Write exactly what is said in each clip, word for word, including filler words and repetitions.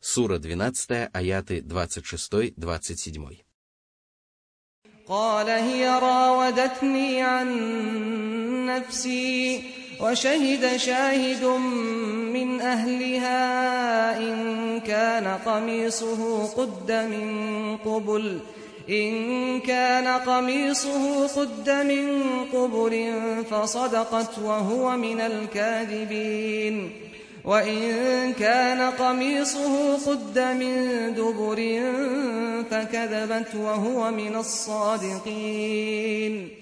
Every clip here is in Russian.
Сура двенадцатая, аяты двадцать шесть - двадцать семь. قال هي راودتني عن نفسي وشهد شاهد من أهلها إن كان قميصه قد من قبل إن كان قميصه قد من قبل فصدقت وهو من الكاذبين وإن كان قميصه قد من دبر فكذبت وهو من الصادقين.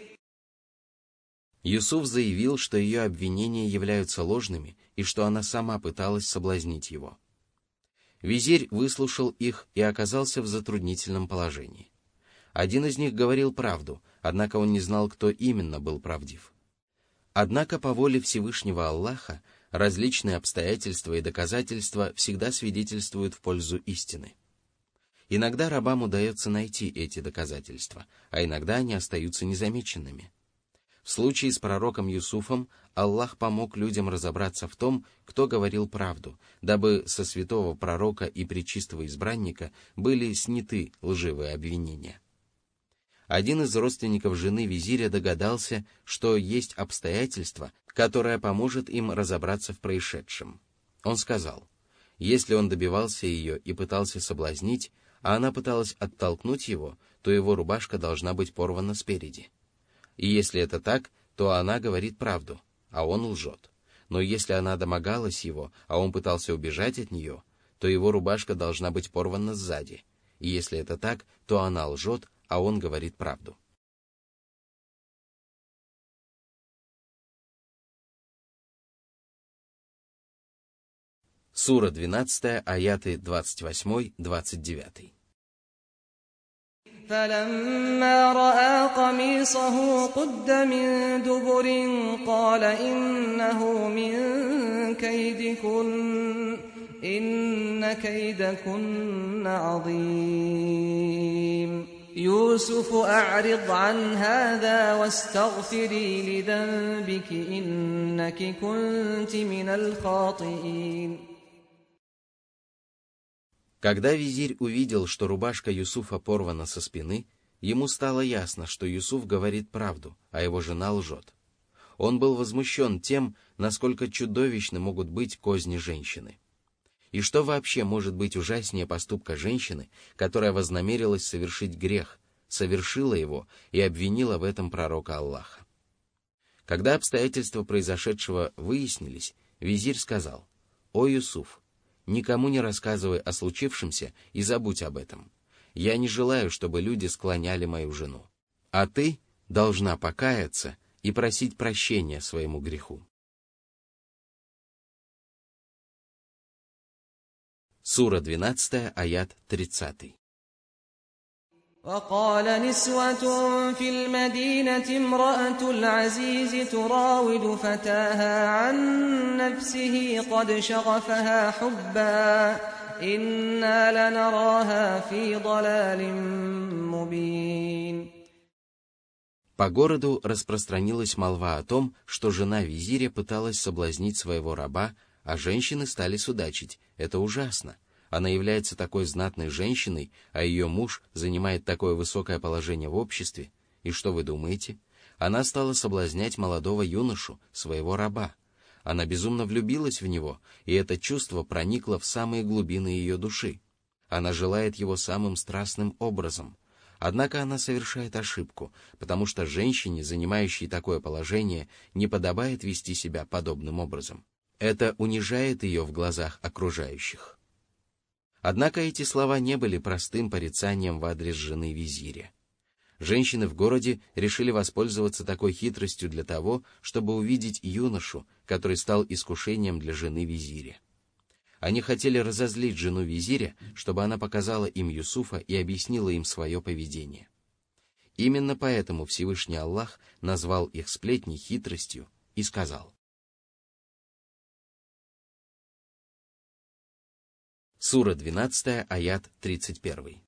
Юсуф заявил, что ее обвинения являются ложными и что она сама пыталась соблазнить его. Визирь выслушал их и оказался в затруднительном положении. Один из них говорил правду, однако он не знал, кто именно был правдив. Однако по воле Всевышнего Аллаха различные обстоятельства и доказательства всегда свидетельствуют в пользу истины. Иногда рабам удается найти эти доказательства, а иногда они остаются незамеченными. В случае с пророком Юсуфом Аллах помог людям разобраться в том, кто говорил правду, дабы со святого пророка и пречистого избранника были сняты лживые обвинения. Один из родственников жены визиря догадался, что есть обстоятельство, которое поможет им разобраться в происшедшем. Он сказал, если он добивался ее и пытался соблазнить, а она пыталась оттолкнуть его, то его рубашка должна быть порвана спереди. И если это так, то она говорит правду, а он лжет. Но если она домогалась его, а он пытался убежать от нее, то его рубашка должна быть порвана сзади. И если это так, то она лжет, а он говорит правду. Сура двенадцатая, аяты двадцать восемь - двадцать девять. فلما رأى قميصه قد من دبر قال إنه من كيدكن إن كيدكن عظيم يوسف أعرض عن هذا واستغفري لذنبك إنك كنت من الخاطئين. Когда визирь увидел, что рубашка Юсуфа порвана со спины, ему стало ясно, что Юсуф говорит правду, а его жена лжет. Он был возмущен тем, насколько чудовищны могут быть козни женщины. И что вообще может быть ужаснее поступка женщины, которая вознамерилась совершить грех, совершила его и обвинила в этом пророка Аллаха. Когда обстоятельства произошедшего выяснились, визирь сказал: «О Юсуф, никому не рассказывай о случившемся и забудь об этом. Я не желаю, чтобы люди склоняли мою жену. А ты должна покаяться и просить прощения своему греху». Сура двенадцатая, аят тридцатый. وقال نسوة في المدينة امرأة العزيز تراود فتاها عن نفسه قد شغفها حبا إنا لنراها في ضلال مبين. По городу распространилась молва о том, что жена визиря пыталась соблазнить своего раба, а женщины стали судачить. Это ужасно. Она является такой знатной женщиной, а ее муж занимает такое высокое положение в обществе. И что вы думаете? Она стала соблазнять молодого юношу, своего раба. Она безумно влюбилась в него, и это чувство проникло в самые глубины ее души. Она желает его самым страстным образом. Однако она совершает ошибку, потому что женщине, занимающей такое положение, не подобает вести себя подобным образом. Это унижает ее в глазах окружающих. Однако эти слова не были простым порицанием в адрес жены визиря. Женщины в городе решили воспользоваться такой хитростью для того, чтобы увидеть юношу, который стал искушением для жены визиря. Они хотели разозлить жену визиря, чтобы она показала им Юсуфа и объяснила им свое поведение. Именно поэтому Всевышний Аллах назвал их сплетни хитростью и сказал: Сура двенадцатая, аят тридцать один.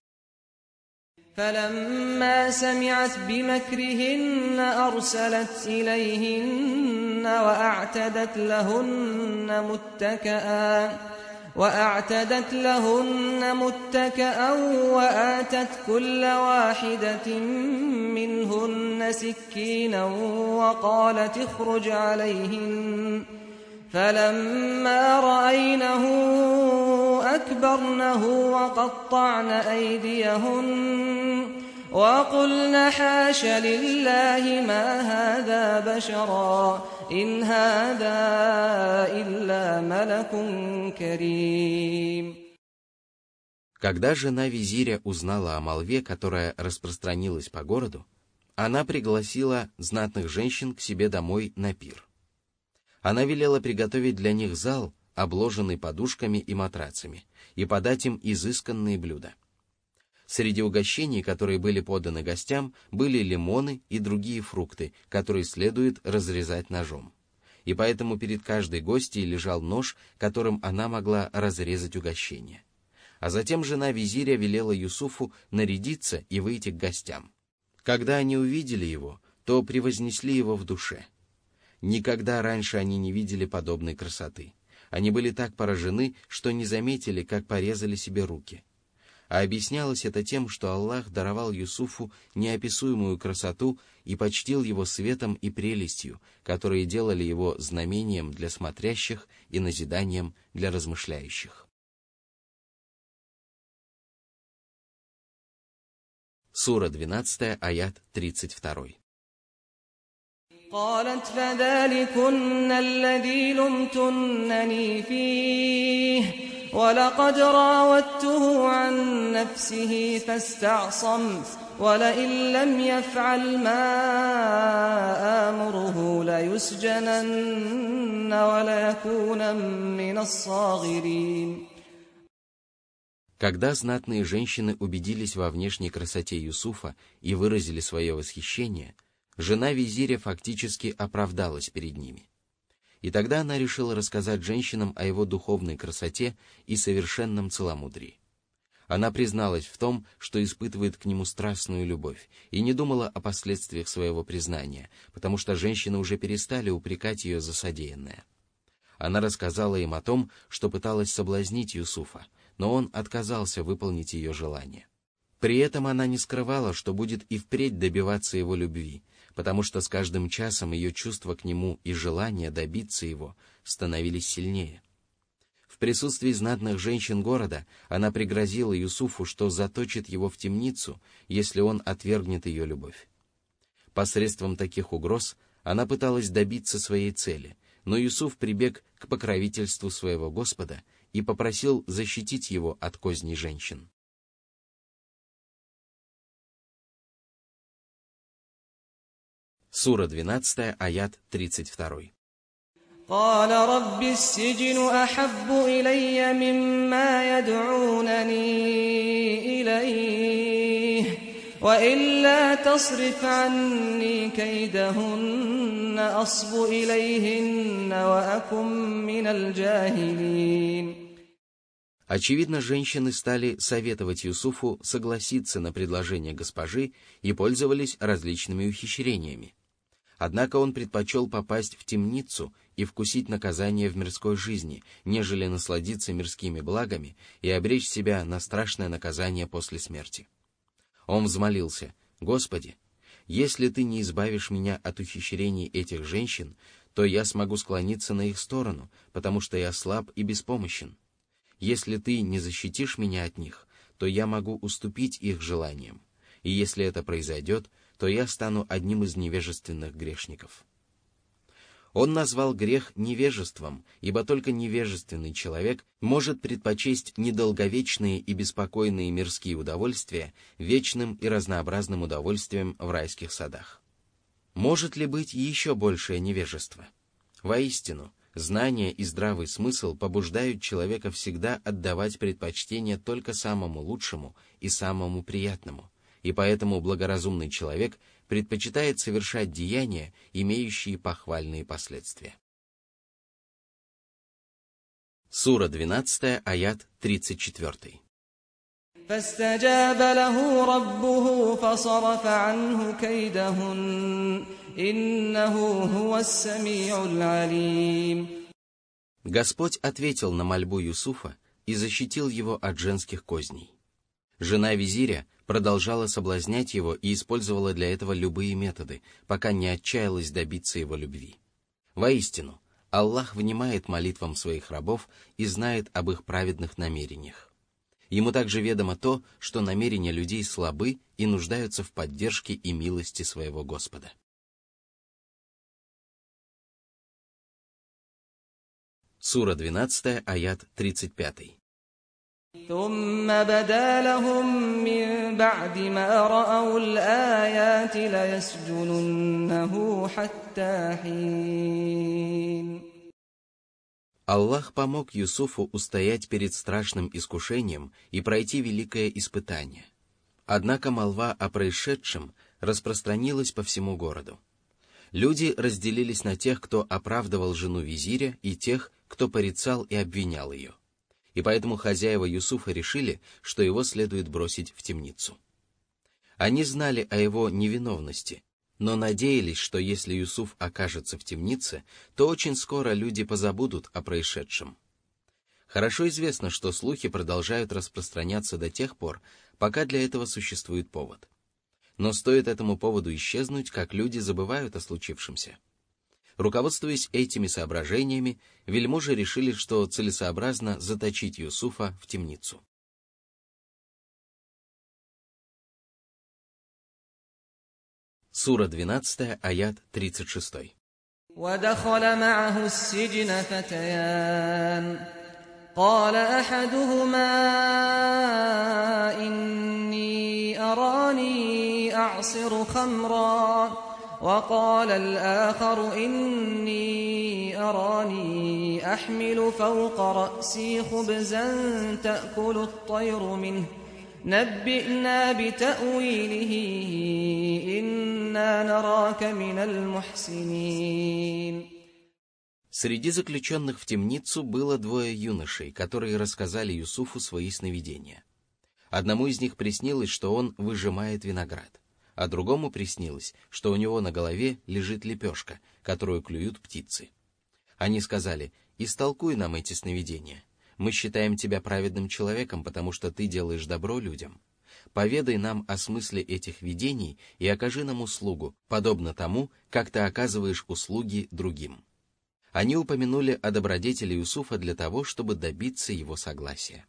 فلما سمعت بمكرهن أرسلت إليهن وأعتدت لهن متكئا وأعتدت لهن متكأ وآتت كل واحدة منهن سكينا وقالت اخرج عليهن فلما رأينه أكبرنه وقطعن أيديهن وقلن حاش لله ما هذا بشرا إن هذا إلا ملك كريم. Когда жена визиря узнала о молве, которая распространилась по городу, она пригласила знатных женщин к себе домой на пир. Она велела приготовить для них зал, обложенный подушками и матрацами, и подать им изысканные блюда. Среди угощений, которые были поданы гостям, были лимоны и другие фрукты, которые следует разрезать ножом. И поэтому перед каждой гостьей лежал нож, которым она могла разрезать угощение. А затем жена визиря велела Юсуфу нарядиться и выйти к гостям. Когда они увидели его, то превознесли его в душе. Никогда раньше они не видели подобной красоты. Они были так поражены, что не заметили, как порезали себе руки. А объяснялось это тем, что Аллах даровал Юсуфу неописуемую красоту и почтил его светом и прелестью, которые делали его знамением для смотрящих и назиданием для размышляющих. Сура двенадцатая, аят тридцать два. قالت فذلكن الذي لمتنني فيه ولقد راودته عن نفسه فاستعصم ولئن لم يفعل ما آمره ليسجنن وليكون من الصاغرين. Когда знатные женщины убедились во внешней красоте Юсуфа и выразили свое восхищение, жена визиря фактически оправдалась перед ними. И тогда она решила рассказать женщинам о его духовной красоте и совершенном целомудрии. Она призналась в том, что испытывает к нему страстную любовь, и не думала о последствиях своего признания, потому что женщины уже перестали упрекать ее за содеянное. Она рассказала им о том, что пыталась соблазнить Юсуфа, но он отказался выполнить ее желание. При этом она не скрывала, что будет и впредь добиваться его любви, потому что с каждым часом ее чувства к нему и желание добиться его становились сильнее. В присутствии знатных женщин города она пригрозила Юсуфу, что заточит его в темницу, если он отвергнет ее любовь. Посредством таких угроз она пыталась добиться своей цели, но Юсуф прибег к покровительству своего Господа и попросил защитить его от козней женщин. Сура двенадцатая, аят тридцать два. قال رب السجن أحب إلي مما يدعونني إليه وإلا تصرف عني كيدهن أصب إليهن وأكن من الجاهلين. Очевидно, женщины стали советовать Юсуфу согласиться на предложение госпожи и пользовались различными ухищрениями. Однако он предпочел попасть в темницу и вкусить наказание в мирской жизни, нежели насладиться мирскими благами и обречь себя на страшное наказание после смерти. Он взмолился: «Господи, если ты не избавишь меня от ухищрений этих женщин, то я смогу склониться на их сторону, потому что я слаб и беспомощен. Если ты не защитишь меня от них, то я могу уступить их желаниям, и если это произойдет, то я стану одним из невежественных грешников». Он назвал грех невежеством, ибо только невежественный человек может предпочесть недолговечные и беспокойные мирские удовольствия вечным и разнообразным удовольствиям в райских садах. Может ли быть еще большее невежество? Воистину, знание и здравый смысл побуждают человека всегда отдавать предпочтение только самому лучшему и самому приятному, и поэтому благоразумный человек предпочитает совершать деяния, имеющие похвальные последствия. Сура двенадцатая, аят тридцать четыре. فاستجاب له ربه فصرف عنه كيدهن إنه هو السميع العليم. Господь ответил на мольбу Юсуфа и защитил его от женских козней. Жена визиря продолжала соблазнять его и использовала для этого любые методы, пока не отчаялась добиться его любви. Воистину, Аллах внимает молитвам своих рабов и знает об их праведных намерениях. Ему также ведомо то, что намерения людей слабы и нуждаются в поддержке и милости своего Господа. Сура двенадцатая, аят тридцать пятый. ثم بدا لهم من بعد ما رأوا الآيات ليسجننه حتى حين. Аллах помог Юсуфу устоять перед страшным искушением и пройти великое испытание. Однако молва о происшедшем распространилась по всему городу. Люди разделились на тех, кто оправдывал жену визиря, и тех, кто порицал и обвинял ее. И поэтому хозяева Юсуфа решили, что его следует бросить в темницу. Они знали о его невиновности, но надеялись, что если Юсуф окажется в темнице, то очень скоро люди позабудут о происшедшем. Хорошо известно, что слухи продолжают распространяться до тех пор, пока для этого существует повод. Но стоит этому поводу исчезнуть, как люди забывают о случившемся. Руководствуясь этими соображениями, вельможи решили, что целесообразно заточить Юсуфа в темницу. Сура двенадцатая, аят тридцать шестой. ودخل معه السجن فتيان قال أحدهما إني أراني أعصر خمرا وقال الآخر إني أراني أحمل فوق رأسي خبزا تأكل الطير منه نبئنا بتأويله إنا نراك من المحسنين. Среди заключенных в темницу было двое юношей, которые рассказали Юсуфу свои сновидения. Одному из них приснилось, что он выжимает виноград, а другому приснилось, что у него на голове лежит лепешка, которую клюют птицы. Они сказали: «Истолкуй нам эти сновидения. Мы считаем тебя праведным человеком, потому что ты делаешь добро людям. Поведай нам о смысле этих видений и окажи нам услугу, подобно тому, как ты оказываешь услуги другим». Они упомянули о добродетели Юсуфа для того, чтобы добиться его согласия.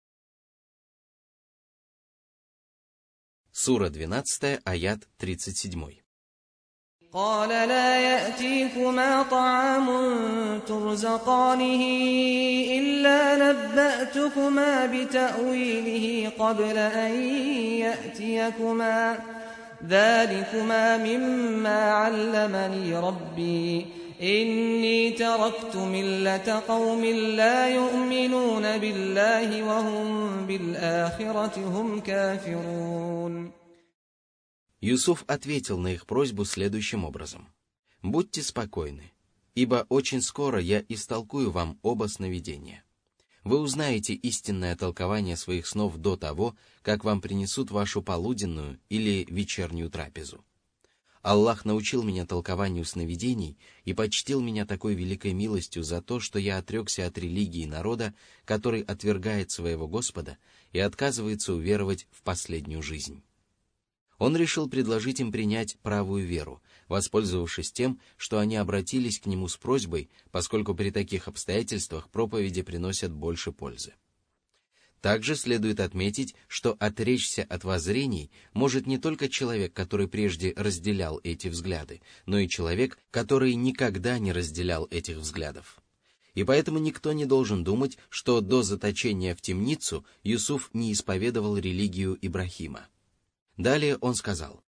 Сура двенадцатая, аят тридцать седьмой. قال لا يأتيكما طعام ترزقانه إلا نبأتكما بتأويله قبل أن يأتيكما ذلكما مما علمني ربي إني تركت ملة قوم لا يؤمنون بالله وهم بالآخرة هم كافرون. Юсуф ответил на их просьбу следующим образом: «Будьте спокойны, ибо очень скоро я истолкую вам оба сновидения. Вы узнаете истинное толкование своих снов до того, как вам принесут вашу полуденную или вечернюю трапезу. Аллах научил меня толкованию сновидений и почтил меня такой великой милостью за то, что я отрекся от религии народа, который отвергает своего Господа и отказывается уверовать в последнюю жизнь». Он решил предложить им принять правую веру, воспользовавшись тем, что они обратились к нему с просьбой, поскольку при таких обстоятельствах проповеди приносят больше пользы. Также следует отметить, что отречься от воззрений может не только человек, который прежде разделял эти взгляды, но и человек, который никогда не разделял этих взглядов. И поэтому никто не должен думать, что до заточения в темницу Юсуф не исповедовал религию Ибрахима. Далее он сказал.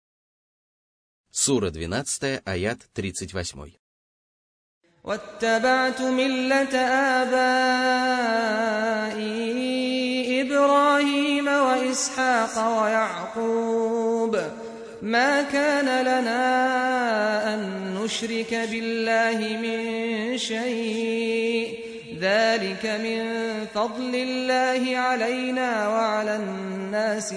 Сура двенадцатая, аят тридцать восьмой. واتبعت ملة آبائي إبراهيم وإسحاق ويعقوب ما كان لنا أن نشرك بالله من شيء ذلك من فضل الله علينا وعلى الناس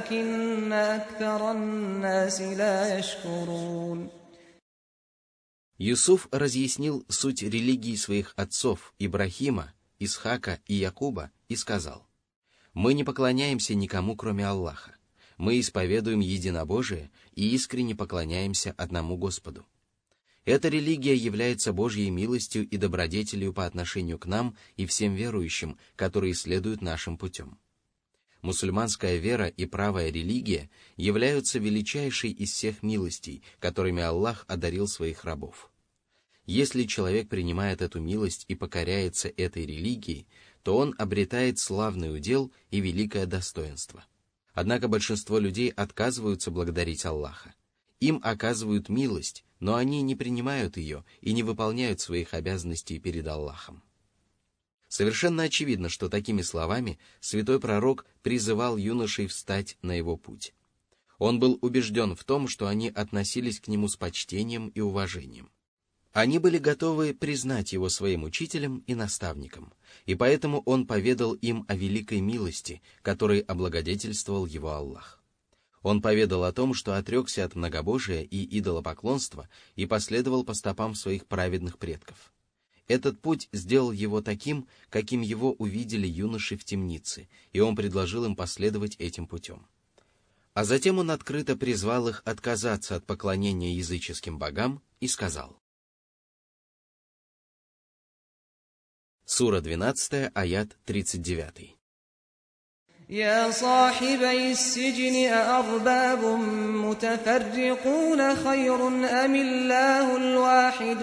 ولكن أكثر الناس لا يشكرون. Юсуф разъяснил суть религии своих отцов Ибрахима, Исхака и Якуба и сказал: «Мы не поклоняемся никому, кроме Аллаха. Мы исповедуем единобожие и искренне поклоняемся одному Господу. Эта религия является Божьей милостью и добродетелью по отношению к нам и всем верующим, которые следуют нашим путем. Мусульманская вера и правая религия являются величайшей из всех милостей, которыми Аллах одарил своих рабов. Если человек принимает эту милость и покоряется этой религии, то он обретает славный удел и великое достоинство. Однако большинство людей отказываются благодарить Аллаха. Им оказывают милость, но они не принимают ее и не выполняют своих обязанностей перед Аллахом». Совершенно очевидно, что такими словами святой пророк призывал юношей встать на его путь. Он был убежден в том, что они относились к нему с почтением и уважением. Они были готовы признать его своим учителем и наставником, и поэтому он поведал им о великой милости, которой облагодетельствовал его Аллах. Он поведал о том, что отрекся от многобожия и идолопоклонства и последовал по стопам своих праведных предков. Этот путь сделал его таким, каким его увидели юноши в темнице, и он предложил им последовать этим путем. А затем он открыто призвал их отказаться от поклонения языческим богам и сказал. Сура двенадцатая, аят тридцать девятый. يا صاحبي السجن أأرباب متفرقون خير أم الله الواحد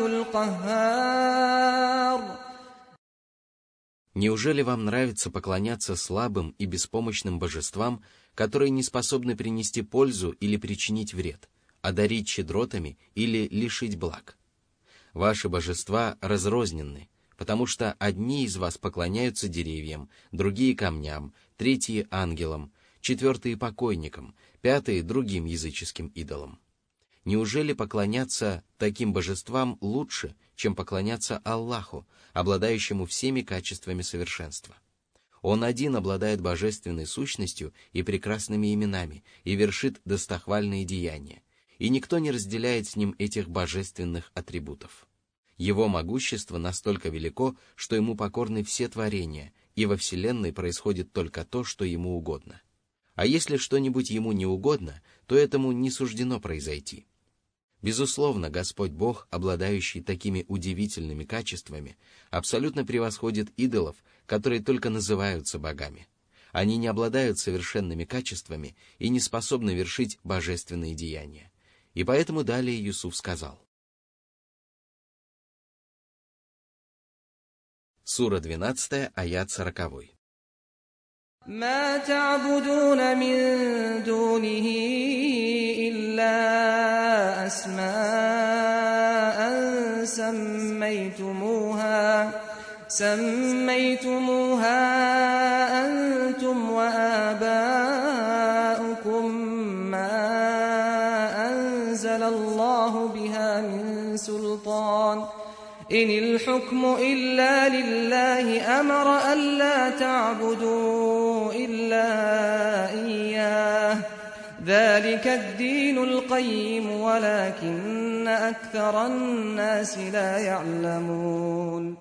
القهار. Неужели вам нравится поклоняться слабым и беспомощным божествам, которые не способны принести пользу или причинить вред, одарить щедротами или лишить благ? Ваши божества разрозненны, потому что одни из вас поклоняются деревьям, другие — камням, третьи — ангелам, четвертые — покойникам, пятые — другим языческим идолам. Неужели поклоняться таким божествам лучше, чем поклоняться Аллаху, обладающему всеми качествами совершенства? Он один обладает божественной сущностью и прекрасными именами и вершит достохвальные деяния, и никто не разделяет с ним этих божественных атрибутов. Его могущество настолько велико, что ему покорны все творения, и во Вселенной происходит только то, что ему угодно. А если что-нибудь ему не угодно, то этому не суждено произойти. Безусловно, Господь Бог, обладающий такими удивительными качествами, абсолютно превосходит идолов, которые только называются богами. Они не обладают совершенными качествами и не способны вершить божественные деяния. И поэтому далее Юсуф сказал. Сура двенадцатая, аят сороковой. ما تعبدون من دونه إلا أسماء سميتموها سميتموها أنتم وآباؤكم ما أنزل الله بها من سلطان إن الحكم إلا لله أمر ألا تعبدوا إلا إياه ذلك الدين القيم ولكن أكثر الناس لا يعلمون.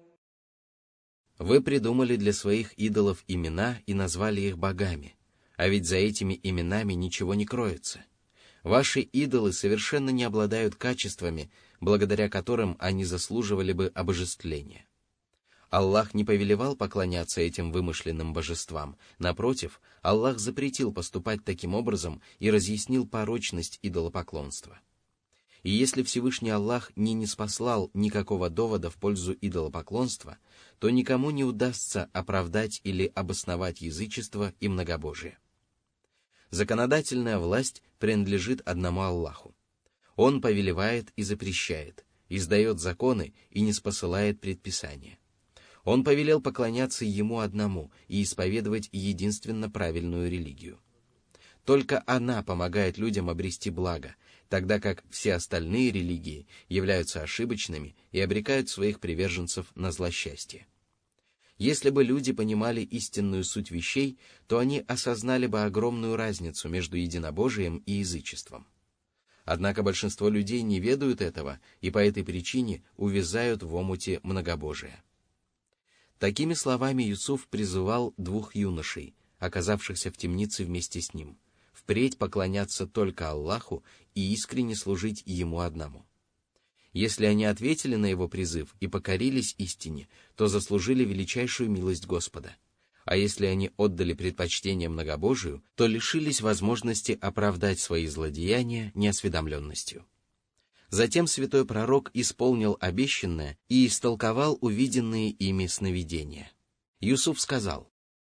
Вы придумали для своих идолов имена и назвали их богами, а ведь за этими именами ничего не кроется. Ваши идолы совершенно не обладают качествами, благодаря которым они заслуживали бы обожествления. Аллах не повелевал поклоняться этим вымышленным божествам. Напротив, Аллах запретил поступать таким образом и разъяснил порочность идолопоклонства. И если Всевышний Аллах не ниспослал никакого довода в пользу идолопоклонства, то никому не удастся оправдать или обосновать язычество и многобожие. Законодательная власть принадлежит одному Аллаху. Он повелевает и запрещает, издает законы и ниспосылает предписания. Он повелел поклоняться Ему одному и исповедовать единственно правильную религию. Только она помогает людям обрести благо, тогда как все остальные религии являются ошибочными и обрекают своих приверженцев на злосчастье. Если бы люди понимали истинную суть вещей, то они осознали бы огромную разницу между единобожием и язычеством. Однако большинство людей не ведают этого и по этой причине увязают в омуте многобожия. Такими словами Юсуф призывал двух юношей, оказавшихся в темнице вместе с ним, впредь поклоняться только Аллаху и искренне служить Ему одному. Если они ответили на его призыв и покорились истине, то заслужили величайшую милость Господа. А если они отдали предпочтение многобожию, то лишились возможности оправдать свои злодеяния неосведомленностью. Затем святой пророк исполнил обещанное и истолковал увиденные ими сновидения. Юсуф сказал.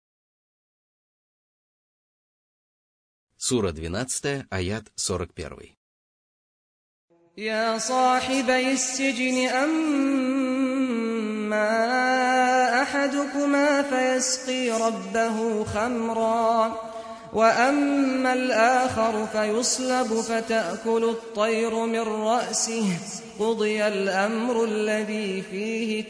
Сура двенадцатая, аят сорок первый. يا صاحبي السجن أما أحدكما فيسقي ربه خمرا وأما الآخر فيصلب فتأكل الطير من رأسه قضي الأمر الذي فيه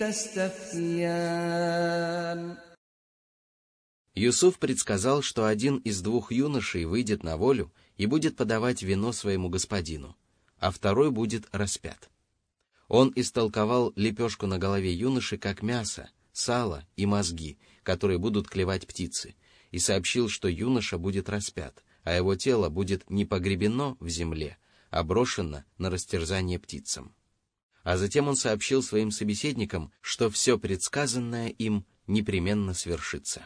تستفتيان. Юсуф предсказал, что один из двух юношей выйдет на волю и будет подавать вино своему господину, а второй будет распят. Он истолковал лепешку на голове юноши как мясо, сало и мозги, которые будут клевать птицы, и сообщил, что юноша будет распят, а его тело будет не погребено в земле, а брошено на растерзание птицам. А затем он сообщил своим собеседникам, что все предсказанное им непременно свершится.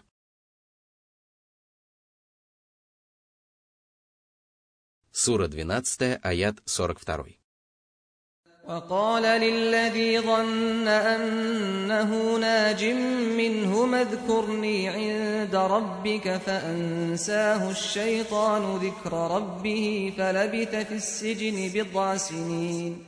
Сура двенадцатая, аят сорок второй. وقال للذي ظن أنه ناج منهما اذكرني عند ربك فأنساه الشيطان ذكر ربه فلبث في السجن بضع سنين.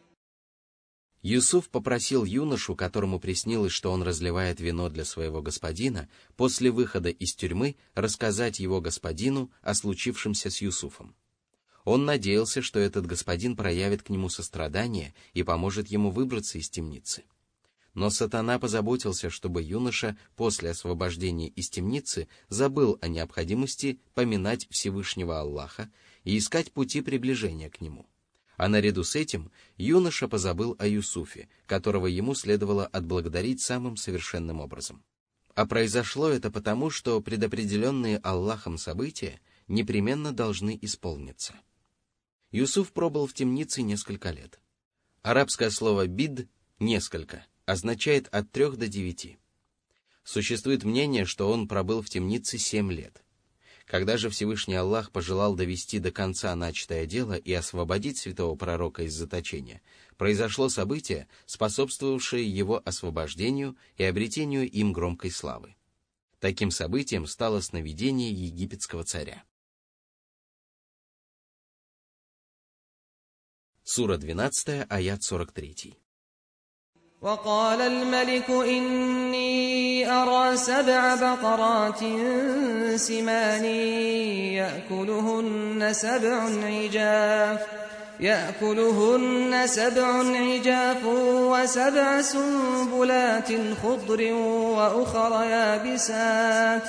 Юсуф попросил юношу, которому приснилось, что он разливает вино для своего господина, после выхода из тюрьмы рассказать его господину о случившемся с Юсуфом. Он надеялся, что этот господин проявит к нему сострадание и поможет ему выбраться из темницы. Но сатана позаботился, чтобы юноша после освобождения из темницы забыл о необходимости поминать Всевышнего Аллаха и искать пути приближения к нему. А наряду с этим юноша позабыл о Юсуфе, которого ему следовало отблагодарить самым совершенным образом. А произошло это потому, что предопределенные Аллахом события непременно должны исполниться. Юсуф пробыл в темнице несколько лет. Арабское слово «бид» — «несколько» означает от трех до девяти. Существует мнение, что он пробыл в темнице семь лет. Когда же Всевышний Аллах пожелал довести до конца начатое дело и освободить святого пророка из заточения, произошло событие, способствовавшее его освобождению и обретению им громкой славы. Таким событием стало сновидение египетского царя. Сура двенадцатая, аят сорок третий. وقال الملك إني أرى سبع بقرات سمان يأكلهن سبع عجاف يأكلهن سبع عجاف وسبع سنبلات خضر وأخر يابسات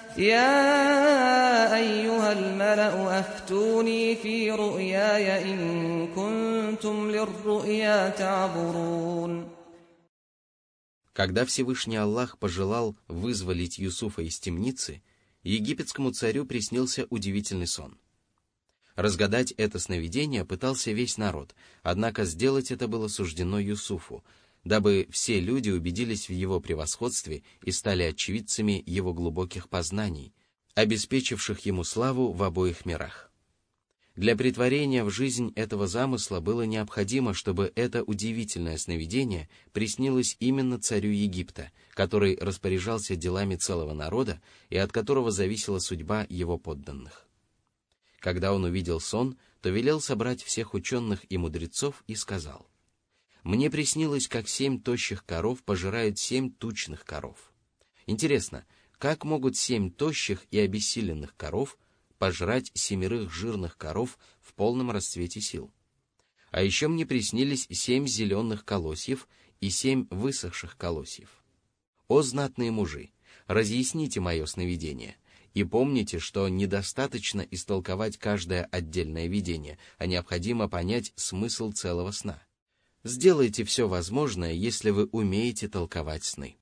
يا أيها الملأ أفتوني في رؤياي إن كنتم للرؤيا تعبرون. Когда Всевышний Аллах пожелал вызволить Юсуфа из темницы, египетскому царю приснился удивительный сон. Разгадать это сновидение пытался весь народ, однако сделать это было суждено Юсуфу, дабы все люди убедились в его превосходстве и стали очевидцами его глубоких познаний, обеспечивших ему славу в обоих мирах. Для претворения в жизнь этого замысла было необходимо, чтобы это удивительное сновидение приснилось именно царю Египта, который распоряжался делами целого народа и от которого зависела судьба его подданных. Когда он увидел сон, то велел собрать всех ученых и мудрецов и сказал: «Мне приснилось, как семь тощих коров пожирают семь тучных коров. Интересно, как могут семь тощих и обессиленных коров пожрать семерых жирных коров в полном расцвете сил? А еще мне приснились семь зеленых колосьев и семь высохших колосьев. О знатные мужи, разъясните мое сновидение, И помните, что недостаточно истолковать каждое отдельное видение, а необходимо понять смысл целого сна. Сделайте все возможное, если вы умеете толковать сны.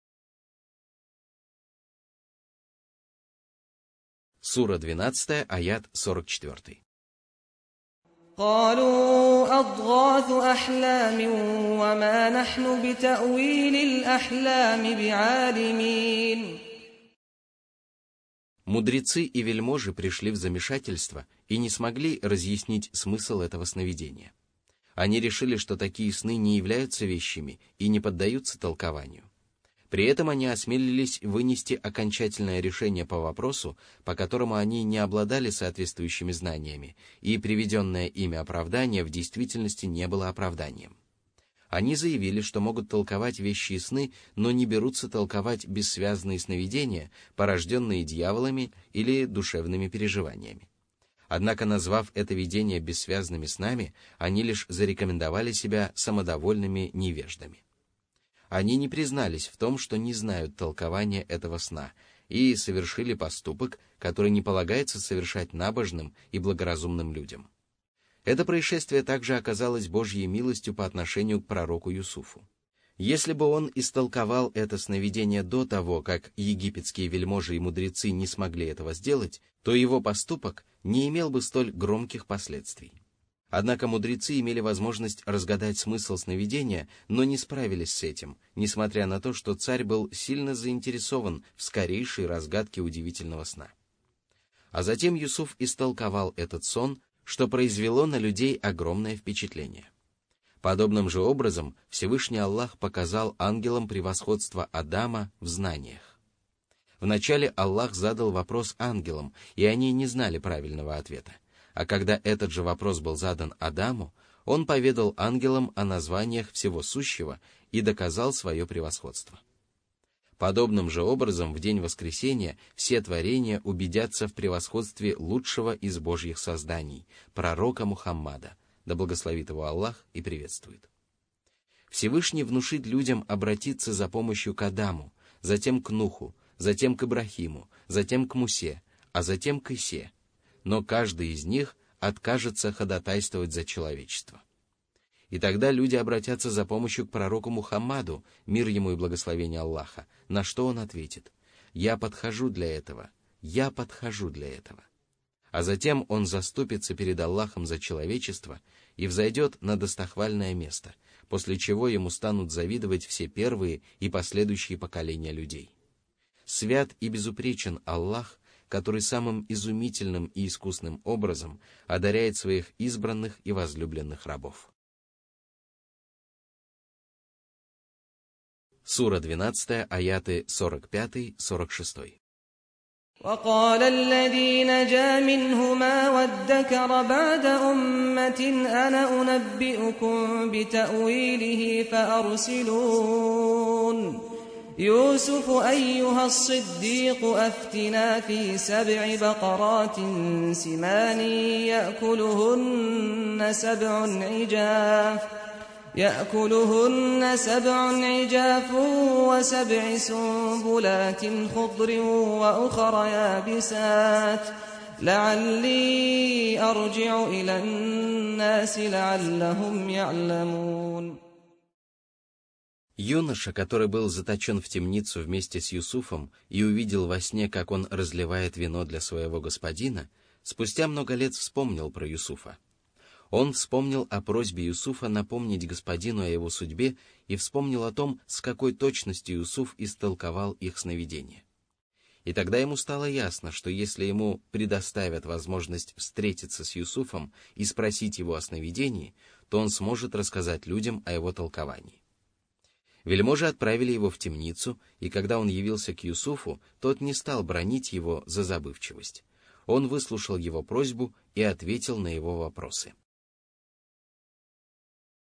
Сура двенадцатая, аят сорок четыре. قالوا أضغاث أحلام وما نحن بتأويل الأحلام بعالمين. Мудрецы и вельможи пришли в замешательство и не смогли разъяснить смысл этого сновидения. Они решили, что такие сны не являются вещами и не поддаются толкованию. При этом они осмелились вынести окончательное решение по вопросу, по которому они не обладали соответствующими знаниями, и приведенное ими оправдание в действительности не было оправданием. Они заявили, что могут толковать вещи и сны, но не берутся толковать бессвязные сновидения, порожденные дьяволами или душевными переживаниями. Однако, назвав это видение бессвязными снами, они лишь зарекомендовали себя самодовольными невеждами. Они не признались в том, что не знают толкования этого сна, и совершили поступок, который не полагается совершать набожным и благоразумным людям. Это происшествие также оказалось Божьей милостью по отношению к пророку Юсуфу. Если бы он истолковал это сновидение до того, как египетские вельможи и мудрецы не смогли этого сделать, то его поступок не имел бы столь громких последствий. Однако мудрецы имели возможность разгадать смысл сновидения, но не справились с этим, несмотря на то, что царь был сильно заинтересован в скорейшей разгадке удивительного сна. А затем Юсуф истолковал этот сон, что произвело на людей огромное впечатление. Подобным же образом Всевышний Аллах показал ангелам превосходство Адама в знаниях. Вначале Аллах задал вопрос ангелам, и они не знали правильного ответа. А когда этот же вопрос был задан Адаму, он поведал ангелам о названиях всего сущего и доказал свое превосходство. Подобным же образом в день воскресения все творения убедятся в превосходстве лучшего из Божьих созданий, пророка Мухаммада, да благословит его Аллах и приветствует. Всевышний внушит людям обратиться за помощью к Адаму, затем к Нуху, затем к Ибрахиму, затем к Мусе, а затем к Исе, но каждый из них откажется ходатайствовать за человечество. И тогда люди обратятся за помощью к пророку Мухаммаду, мир ему и благословение Аллаха, на что он ответит: «Я подхожу для этого, я подхожу для этого». А затем он заступится перед Аллахом за человечество и взойдет на достохвальное место, после чего ему станут завидовать все первые и последующие поколения людей. Свят и безупречен Аллах, который самым изумительным и искусным образом одаряет своих избранных и возлюбленных рабов. Сура двенадцатая, аяты сорок пять сорок шесть. وقال الذي نجا منهما وادكر بعد أمة أنا أنبئكم بتأويله فأرسلون يوسف أيها الصديق أفتنا في سبع بقرات سمان يأكلهن سبع عجاف يأكلهن سبع عجاف وسبع سنبلات خضر وأخر يابسات لعلي أرجع إلى الناس لعلهم يعلمون. Юноша, который был заточен в темницу вместе с Юсуфом и увидел во сне, как он разливает вино для своего господина, спустя много лет вспомнил про Юсуфа. Он вспомнил о просьбе Юсуфа напомнить господину о его судьбе и вспомнил о том, с какой точностью Юсуф истолковал их сновидение. И тогда ему стало ясно, что если ему предоставят возможность встретиться с Юсуфом и спросить его о сновидении, то он сможет рассказать людям о его толковании. Вельможи отправили его в темницу, и когда он явился к Юсуфу, тот не стал бранить его за забывчивость. Он выслушал его просьбу и ответил на его вопросы.